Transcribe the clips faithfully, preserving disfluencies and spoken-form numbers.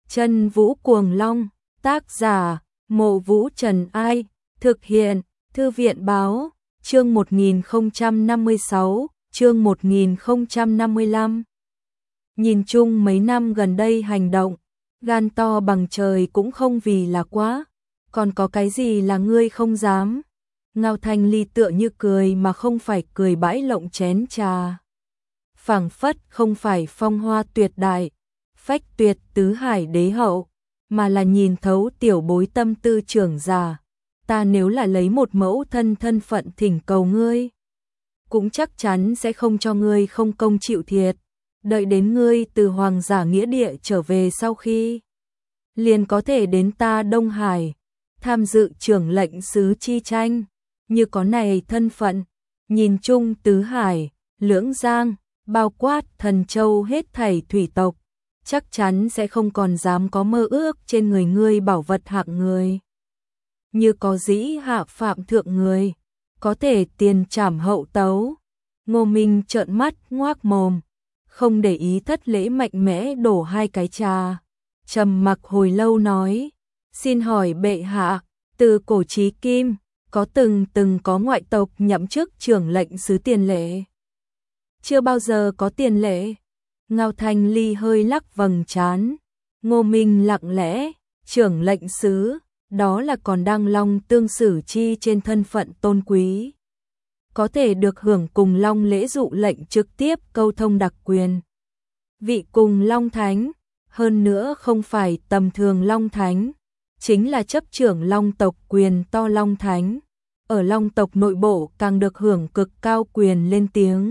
Chân Vũ Cuồng Long, tác giả, Mộ Vũ Trần Ai, thực hiện, Thư viện Báo, chương một nghìn không trăm năm mươi sáu, chương một nghìn không trăm năm mươi lăm. Nhìn chung mấy năm gần đây hành động, gan to bằng trời cũng không vì là quá, còn có cái gì là ngươi không dám. Ngao Thanh Ly tựa như cười mà không phải cười bãi lộng chén trà. Phảng phất không phải phong hoa tuyệt đại, phách tuyệt tứ hải đế hậu, mà là nhìn thấu tiểu bối tâm tư trưởng giả. Ta nếu là lấy một mẫu thân thân phận thỉnh cầu ngươi, cũng chắc chắn sẽ không cho ngươi không công chịu thiệt. Đợi đến ngươi từ hoàng giả nghĩa địa trở về sau khi, liền có thể đến ta Đông Hải, tham dự trưởng lệnh sứ chi tranh. Như có này thân phận, nhìn chung tứ hải, lưỡng giang, bao quát Thần Châu hết thảy thủy tộc, chắc chắn sẽ không còn dám có mơ ước trên người ngươi bảo vật hạng người. Như có dĩ hạ phạm thượng người, có thể tiền trảm hậu tấu. Ngô Minh trợn mắt ngoác mồm, không để ý thất lễ mạnh mẽ đổ hai cái trà. Trầm mặc hồi lâu nói, xin hỏi bệ hạ, từ cổ chí kim, có từng từng có ngoại tộc nhậm chức trưởng lệnh sứ tiền lệ? Chưa bao giờ có tiền lệ. Ngao Thanh Ly hơi lắc vầng trán. Ngô Minh lặng lẽ, trưởng lệnh sứ, đó là còn đang long tương xử chi trên thân phận tôn quý, có thể được hưởng cùng long lễ dụ lệnh trực tiếp câu thông đặc quyền. Vị cùng long thánh, hơn nữa không phải tầm thường long thánh, chính là chấp trưởng long tộc quyền to long thánh. Ở long tộc nội bộ càng được hưởng cực cao quyền lên tiếng.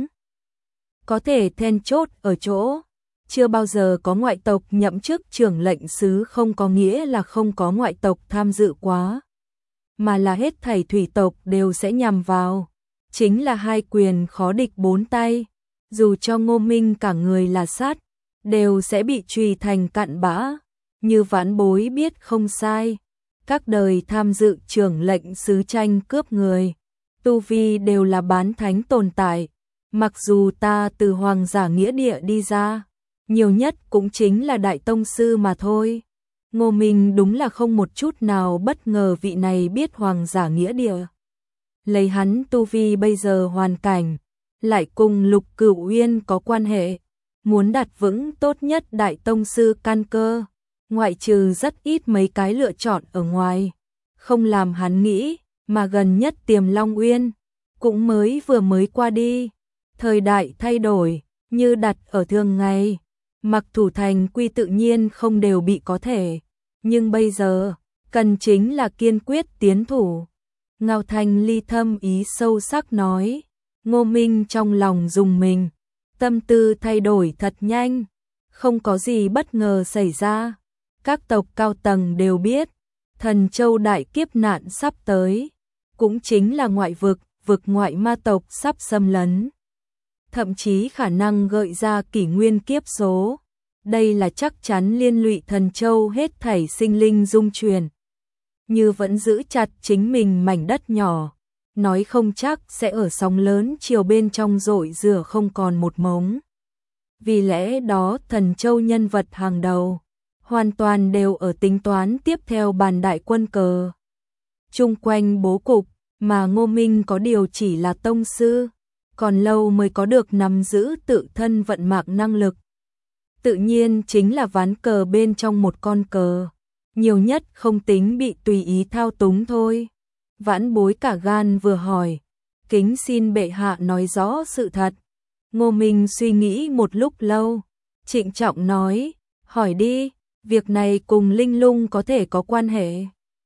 Có thể then chốt ở chỗ, chưa bao giờ có ngoại tộc nhậm chức trưởng lệnh sứ, không có nghĩa là không có ngoại tộc tham dự quá, mà là hết thảy thủy tộc đều sẽ nhằm vào. Chính là hai quyền khó địch bốn tay, dù cho Ngô Minh cả người là sát, đều sẽ bị trùy thành cặn bã. Như vãn bối biết không sai, các đời tham dự trưởng lệnh sứ tranh cướp người, tu vi đều là bán thánh tồn tại. Mặc dù ta từ hoàng giả nghĩa địa đi ra, nhiều nhất cũng chính là đại tông sư mà thôi. Ngô Minh đúng là không một chút nào bất ngờ vị này biết hoàng giả nghĩa địa. Lấy hắn tu vi bây giờ hoàn cảnh, lại cùng Lục Cửu Uyên có quan hệ, muốn đặt vững tốt nhất đại tông sư căn cơ, ngoại trừ rất ít mấy cái lựa chọn ở ngoài, không làm hắn nghĩ, mà gần nhất Tiềm Long Uyên cũng mới vừa mới qua đi. Thời đại thay đổi, như đặt ở thường ngày, mặc thủ thành quy tự nhiên không đều bị có thể, nhưng bây giờ, cần chính là kiên quyết tiến thủ. Ngao Thanh Ly thâm ý sâu sắc nói. Ngô Minh trong lòng rùng mình, tâm tư thay đổi thật nhanh, không có gì bất ngờ xảy ra. Các tộc cao tầng đều biết, Thần Châu đại kiếp nạn sắp tới, cũng chính là ngoại vực, vực ngoại ma tộc sắp xâm lấn, thậm chí khả năng gợi ra kỷ nguyên kiếp số. Đây là chắc chắn liên lụy Thần Châu hết thảy sinh linh dung chuyển. Như vẫn giữ chặt chính mình mảnh đất nhỏ, nói không chắc sẽ ở sóng lớn chiều bên trong rội rửa không còn một mống. Vì lẽ đó Thần Châu nhân vật hàng đầu, hoàn toàn đều ở tính toán tiếp theo bàn đại quân cờ. Chung quanh bố cục, mà Ngô Minh có điều chỉ là tông sư, còn lâu mới có được nắm giữ tự thân vận mạng năng lực. Tự nhiên chính là ván cờ bên trong một con cờ, nhiều nhất không tính bị tùy ý thao túng thôi. Vãn bối cả gan vừa hỏi, kính xin bệ hạ nói rõ sự thật. Ngô Minh suy nghĩ một lúc lâu, trịnh trọng nói, hỏi đi, việc này cùng Linh Lung có thể có quan hệ?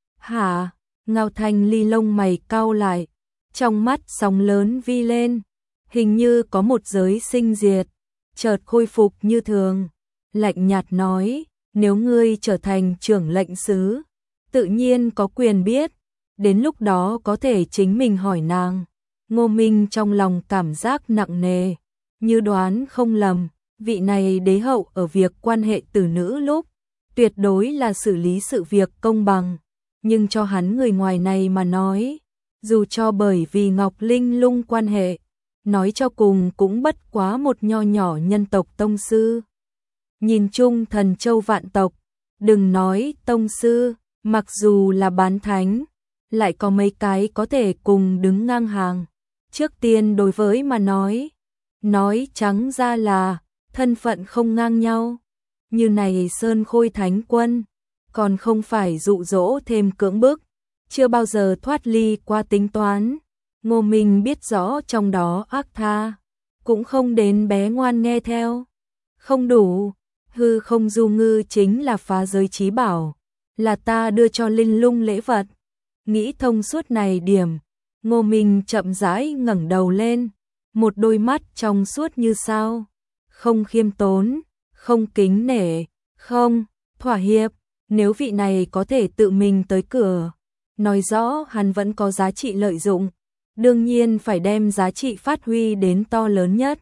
Hả? Ngao Thanh Ly lông mày cau lại, trong mắt sóng lớn vi lên, hình như có một giới sinh diệt, chợt khôi phục như thường, lạnh nhạt nói, nếu ngươi trở thành trưởng lệnh sứ, tự nhiên có quyền biết, đến lúc đó có thể chính mình hỏi nàng. Ngô Minh trong lòng cảm giác nặng nề, như đoán không lầm, vị này đế hậu ở việc quan hệ tử nữ lúc, tuyệt đối là xử lý sự việc công bằng, nhưng cho hắn người ngoài này mà nói, dù cho bởi vì Ngọc Linh Lung quan hệ, nói cho cùng cũng bất quá một nho nhỏ nhân tộc tông sư. Nhìn chung Thần Châu vạn tộc, Đừng nói tông sư, mặc dù là bán thánh, lại có mấy cái có thể cùng đứng ngang hàng. Trước tiên đối với mà nói, nói trắng ra là thân phận không ngang nhau. Như này Sơn Khôi Thánh Quân, còn không phải dụ dỗ thêm cưỡng bức, chưa bao giờ thoát ly qua tính toán. Ngô Minh biết rõ trong đó ác tha, cũng không đến bé ngoan nghe theo. Không đủ, hư không du ngư chính là phá giới chí bảo, là ta đưa cho Linh Lung lễ vật. Nghĩ thông suốt này điểm, Ngô Minh chậm rãi ngẩng đầu lên, một đôi mắt trong suốt như sao, không khiêm tốn, không kính nể, không thỏa hiệp. Nếu vị này có thể tự mình tới cửa, nói rõ hắn vẫn có giá trị lợi dụng, đương nhiên phải đem giá trị phát huy đến to lớn nhất.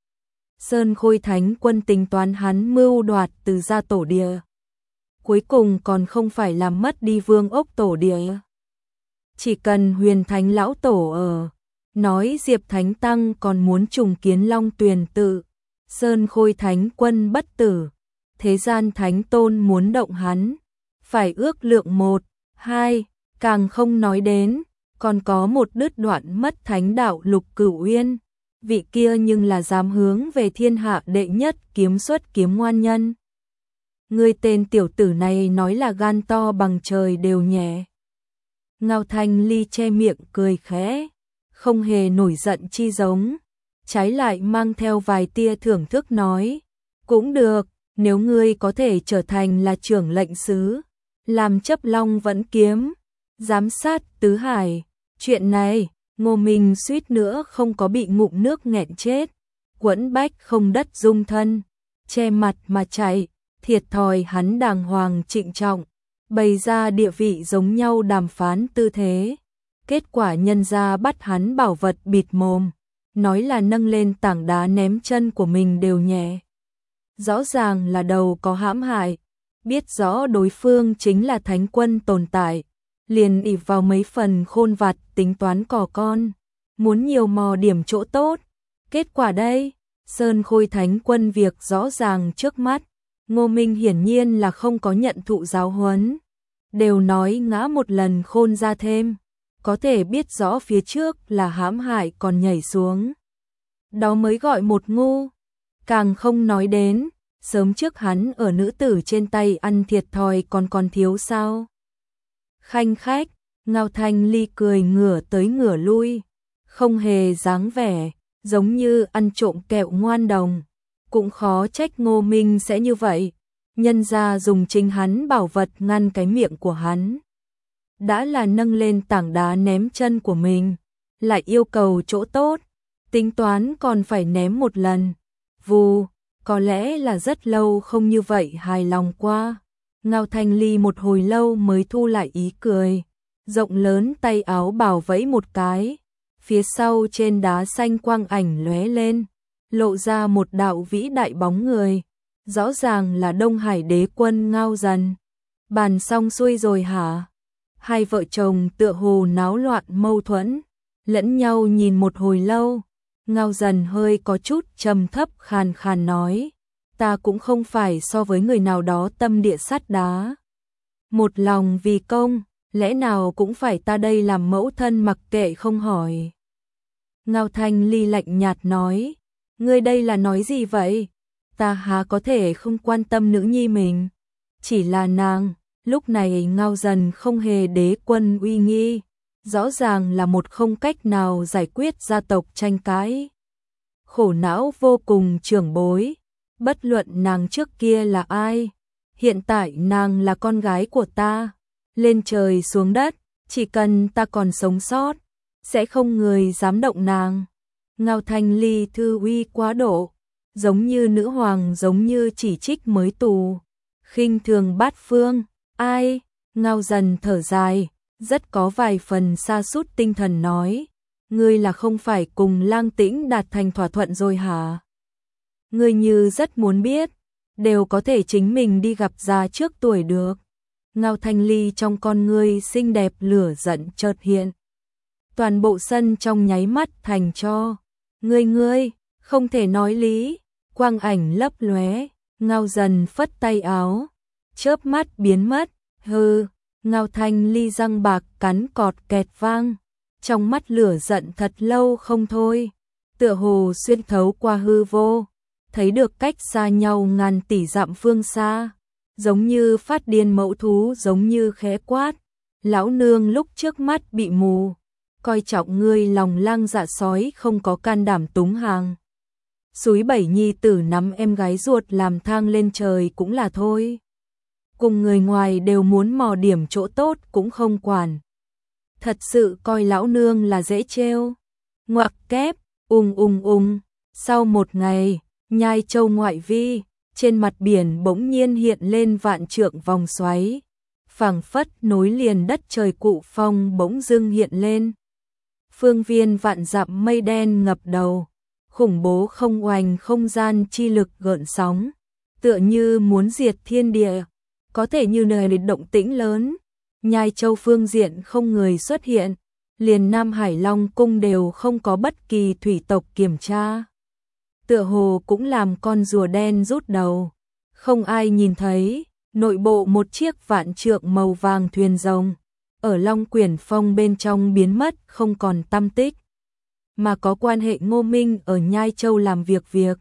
Sơn Khôi Thánh Quân tính toán hắn mưu đoạt từ gia tổ địa, cuối cùng còn không phải làm mất đi vương ốc tổ địa. Chỉ cần Huyền Thánh Lão Tổ ở, nói Diệp Thánh Tăng còn muốn trùng kiến Long Tuyền Tự, Sơn Khôi Thánh Quân bất tử, thế gian Thánh Tôn muốn động hắn, phải ước lượng một, hai, càng không nói đến, còn có một đứt đoạn mất thánh đạo Lục Cửu Uyên, vị kia nhưng là dám hướng về thiên hạ đệ nhất kiếm xuất kiếm ngoan nhân. Người tên tiểu tử này nói là gan to bằng trời đều nhẹ. Ngao Thanh Ly che miệng cười khẽ, không hề nổi giận chi giống, trái lại mang theo vài tia thưởng thức nói, cũng được, nếu ngươi có thể trở thành là trưởng lệnh sứ, làm chấp long vẫn kiếm, giám sát tứ hải, chuyện này, Ngô Minh suýt nữa không có bị ngụm nước nghẹn chết, quẫn bách không đất dung thân, che mặt mà chạy, thiệt thòi hắn đàng hoàng trịnh trọng, bày ra địa vị giống nhau đàm phán tư thế. Kết quả nhân ra bắt hắn bảo vật bịt mồm, nói là nâng lên tảng đá ném chân của mình đều nhẹ. Rõ ràng là đầu có hãm hại, biết rõ đối phương chính là Thánh Quân tồn tại, liền ỷ vào mấy phần khôn vặt tính toán cò con, muốn nhiều mò điểm chỗ tốt. Kết quả đây, Sơn Khôi Thánh Quân việc rõ ràng trước mắt, Ngô Minh hiển nhiên là không có nhận thụ giáo huấn, đều nói ngã một lần khôn ra thêm, có thể biết rõ phía trước là hãm hại còn nhảy xuống. Đó mới gọi một ngu, càng không nói đến, sớm trước hắn ở nữ tử trên tay ăn thiệt thòi còn còn thiếu sao. Khanh khách, Ngao Thanh Ly cười ngửa tới ngửa lui, không hề dáng vẻ, giống như ăn trộm kẹo ngoan đồng, cũng khó trách Ngô Minh sẽ như vậy, nhân ra dùng chính hắn bảo vật ngăn cái miệng của hắn. Đã là nâng lên tảng đá ném chân của mình, lại yêu cầu chỗ tốt, tính toán còn phải ném một lần. Vù, có lẽ là rất lâu không như vậy hài lòng qua. Ngao Thanh Ly một hồi lâu mới thu lại ý cười, rộng lớn tay áo bảo vẫy một cái, phía sau trên đá xanh quang ảnh lóe lên, lộ ra một đạo vĩ đại bóng người, rõ ràng là Đông Hải Đế Quân Ngao Dần. Bàn xong xuôi rồi hả? Hai vợ chồng tựa hồ náo loạn mâu thuẫn, lẫn nhau nhìn một hồi lâu, Ngao Dần hơi có chút trầm thấp khàn khàn nói, ta cũng không phải so với người nào đó tâm địa sắt đá. Một lòng vì công, lẽ nào cũng phải ta đây làm mẫu thân mặc kệ không hỏi. Ngao Thanh Ly lạnh nhạt nói, ngươi đây là nói gì vậy? Ta há có thể không quan tâm nữ nhi mình, chỉ là nàng. Lúc này Ngao Dần không hề đế quân uy nghi, rõ ràng là một không cách nào giải quyết gia tộc tranh cãi. Khổ não vô cùng trưởng bối, bất luận nàng trước kia là ai, hiện tại nàng là con gái của ta, lên trời xuống đất, chỉ cần ta còn sống sót, sẽ không người dám động nàng. Ngao Thanh Ly thư uy quá độ, giống như nữ hoàng giống như chỉ trích mới tù, khinh thường bát phương. Ai? Ngao Dần thở dài, rất có vài phần sa sút tinh thần nói, ngươi là không phải cùng Lang Tĩnh đạt thành thỏa thuận rồi hả? Ngươi như rất muốn biết, đều có thể chính mình đi gặp già trước tuổi được. Ngao Thanh Ly trong con ngươi xinh đẹp lửa giận chợt hiện. Toàn bộ sân trong nháy mắt thành cho. Ngươi ngươi, không thể nói lý, quang ảnh lấp lóe, Ngao Dần phất tay áo. chớp mắt biến mất, hừ, Ngao Thanh Ly răng bạc cắn cọt kẹt vang, trong mắt lửa giận thật lâu không thôi, tựa hồ xuyên thấu qua hư vô, thấy được cách xa nhau ngàn tỷ dặm phương xa, giống như phát điên mẫu thú, giống như khẽ quát, lão nương lúc trước mắt bị mù, coi trọng ngươi lòng lang dạ sói không có can đảm túng hàng. Súi bảy nhi tử nắm em gái ruột làm thang lên trời cũng là thôi. Cùng người ngoài đều muốn mò điểm chỗ tốt cũng không quản. Thật sự coi lão nương là dễ trêu. Ngoặc kép, ung ung ung, sau một ngày, Nhai Châu ngoại vi, trên mặt biển bỗng nhiên hiện lên vạn trượng vòng xoáy. Phảng phất nối liền đất trời cụ phong bỗng dưng hiện lên. Phương viên vạn dặm mây đen ngập đầu, khủng bố không oanh không gian chi lực gợn sóng, tựa như muốn diệt thiên địa, có thể như nơi động tĩnh lớn. Nhai Châu phương diện không người xuất hiện, liền Nam Hải Long cung đều không có bất kỳ thủy tộc kiểm tra. Tựa hồ cũng làm con rùa đen rút đầu, không ai nhìn thấy, nội bộ một chiếc vạn trượng màu vàng thuyền rồng, ở Long Quyển Phong bên trong biến mất không còn tăm tích. Mà có quan hệ Ngô Minh ở Nhai Châu làm việc việc.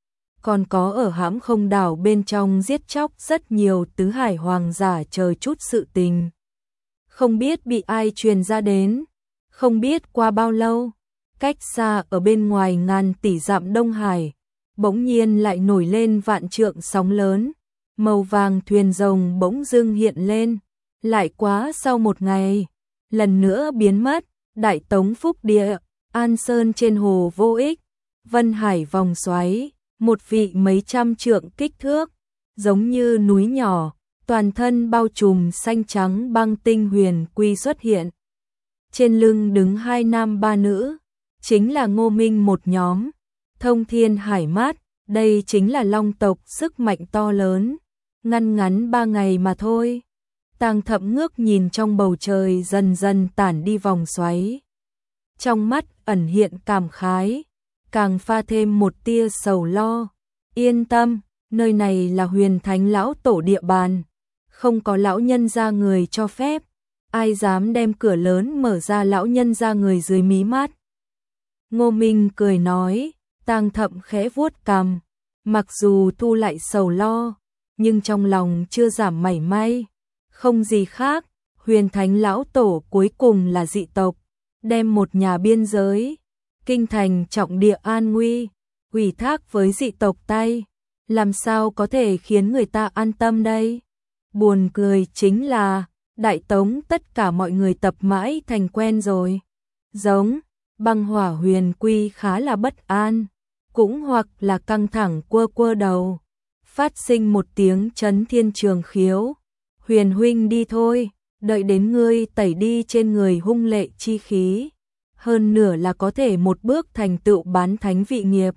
Còn có ở hãm không đảo bên trong giết chóc rất nhiều tứ hải hoàng giả chờ chút sự tình. Không biết bị ai truyền ra đến, không biết qua bao lâu, cách xa ở bên ngoài ngàn tỷ dặm Đông Hải, bỗng nhiên lại nổi lên vạn trượng sóng lớn, màu vàng thuyền rồng bỗng dưng hiện lên, lại quá sau một ngày, lần nữa biến mất, Đại Tống Phúc Địa, An Sơn trên hồ vô ích, Vân Hải vòng xoáy, một vị mấy trăm trượng kích thước, giống như núi nhỏ, toàn thân bao trùm xanh trắng băng tinh huyền quy xuất hiện. Trên lưng đứng hai nam ba nữ, chính là Ngô Minh một nhóm, thông thiên hải mát, đây chính là long tộc sức mạnh to lớn, ngăn ngắn ba ngày mà thôi. Tàng Thậm ngước nhìn trong bầu trời dần dần tản đi vòng xoáy. Trong mắt ẩn hiện cảm khái, càng pha thêm một tia sầu lo. Yên tâm, nơi này là Huyền Thánh lão tổ địa bàn, không có lão nhân gia người cho phép, ai dám đem cửa lớn mở ra lão nhân gia người dưới mí mắt. Ngô Minh cười nói, Tàng Thậm khẽ vuốt cằm, mặc dù thu lại sầu lo, nhưng trong lòng chưa giảm mảy may. Không gì khác, Huyền Thánh lão tổ cuối cùng là dị tộc, đem một nhà biên giới, kinh thành trọng địa an nguy, ủy thác với dị tộc tay, làm sao có thể khiến người ta an tâm đây? Buồn cười chính là, Đại Tống tất cả mọi người tập mãi thành quen rồi. Giống, Băng Hỏa Huyền Quy khá là bất an, cũng hoặc là căng thẳng quơ quơ đầu, phát sinh một tiếng chấn thiên trường khiếu. Huyền huynh đi thôi, đợi đến ngươi tẩy đi trên người hung lệ chi khí, hơn nửa là có thể một bước thành tựu bán thánh vị nghiệp.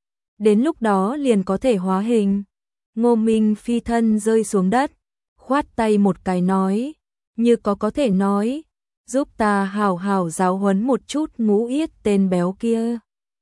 Đến lúc đó liền có thể hóa hình. Ngô Minh phi thân rơi xuống đất, khoát tay một cái nói, như có có thể nói, giúp ta hào hào giáo huấn một chút ngũ yết tên béo kia.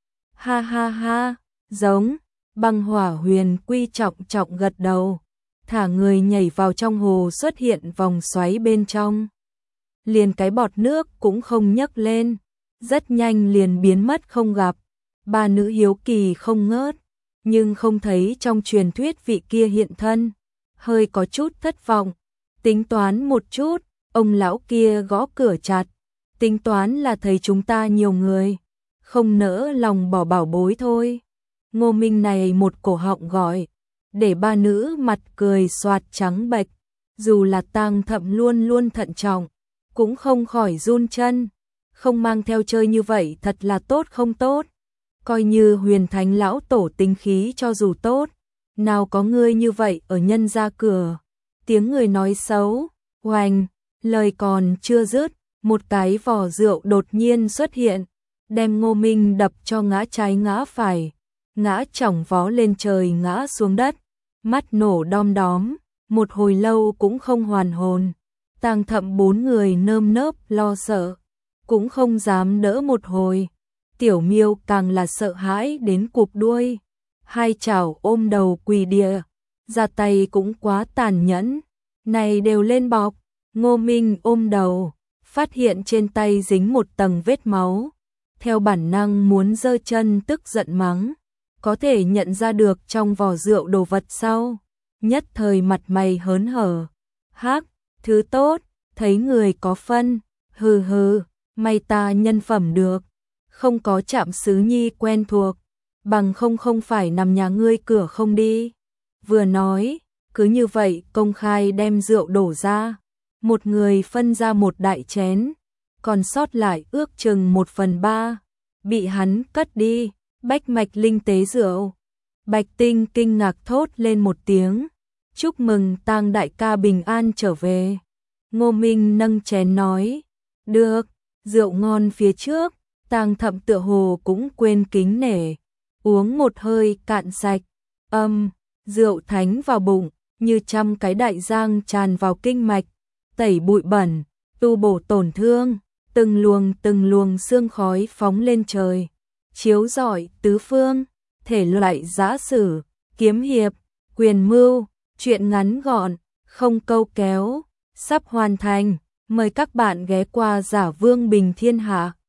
Ha ha ha, giống, Băng Hỏa Huyền Quy trọng trọng gật đầu, thả người nhảy vào trong hồ, xuất hiện vòng xoáy bên trong. Liền cái bọt nước cũng không nhấc lên, rất nhanh liền biến mất không gặp. Ba nữ hiếu kỳ không ngớt, nhưng không thấy trong truyền thuyết vị kia hiện thân, hơi có chút thất vọng. Tính toán một chút, ông lão kia gõ cửa chặt, tính toán là thấy chúng ta nhiều người, không nỡ lòng bỏ bảo bối thôi. Ngô Minh này một cổ họng gọi, để ba nữ mặt cười xoạt trắng bệch, dù là Tàng Thậm luôn luôn thận trọng, cũng không khỏi run chân, không mang theo chơi như vậy thật là tốt không tốt. Coi như Huyền Thánh lão tổ tính khí cho dù tốt, nào có ngươi như vậy ở nhân gia cửa. Tiếng người nói xấu, oành, lời còn chưa dứt, một cái vò rượu đột nhiên xuất hiện, đem Ngô Minh đập cho ngã trái ngã phải, ngã chỏng vó lên trời ngã xuống đất, mắt nổ đom đóm, một hồi lâu cũng không hoàn hồn. Tàng Thậm bốn người nơm nớp lo sợ, cũng không dám đỡ một hồi. Tiểu Miêu càng là sợ hãi đến cụp đuôi, hai chảo ôm đầu quỳ địa, ra tay cũng quá tàn nhẫn, này đều lên bọc. Ngô Minh ôm đầu, phát hiện trên tay dính một tầng vết máu, theo bản năng muốn giơ chân tức giận mắng, có thể nhận ra được trong vò rượu đồ vật sau, nhất thời mặt mày hớn hở, hắc, thứ tốt, thấy người có phân, hừ hừ, may ta nhân phẩm được, không có Trạm Sứ Nhi quen thuộc, bằng không không phải nằm nhà ngươi cửa không đi. Vừa nói, cứ như vậy công khai đem rượu đổ ra, một người phân ra một đại chén, còn sót lại ước chừng một phần ba, bị hắn cất đi, bách mạch linh tế rượu. Bạch Tinh kinh ngạc thốt lên một tiếng, chúc mừng Tang đại ca bình an trở về. Ngô Minh nâng chén nói, được, rượu ngon phía trước, Tang Thậm tựa hồ cũng quên kính nể, uống một hơi cạn sạch, âm, rượu thánh vào bụng, như trăm cái đại giang tràn vào kinh mạch, tẩy bụi bẩn, tu bổ tổn thương, từng luồng từng luồng sương khói phóng lên trời, chiếu rọi tứ phương, thể loại giã sử, kiếm hiệp, quyền mưu, truyện ngắn gọn, không câu kéo, sắp hoàn thành, mời các bạn ghé qua Giả Vương Bình Thiên Hạ.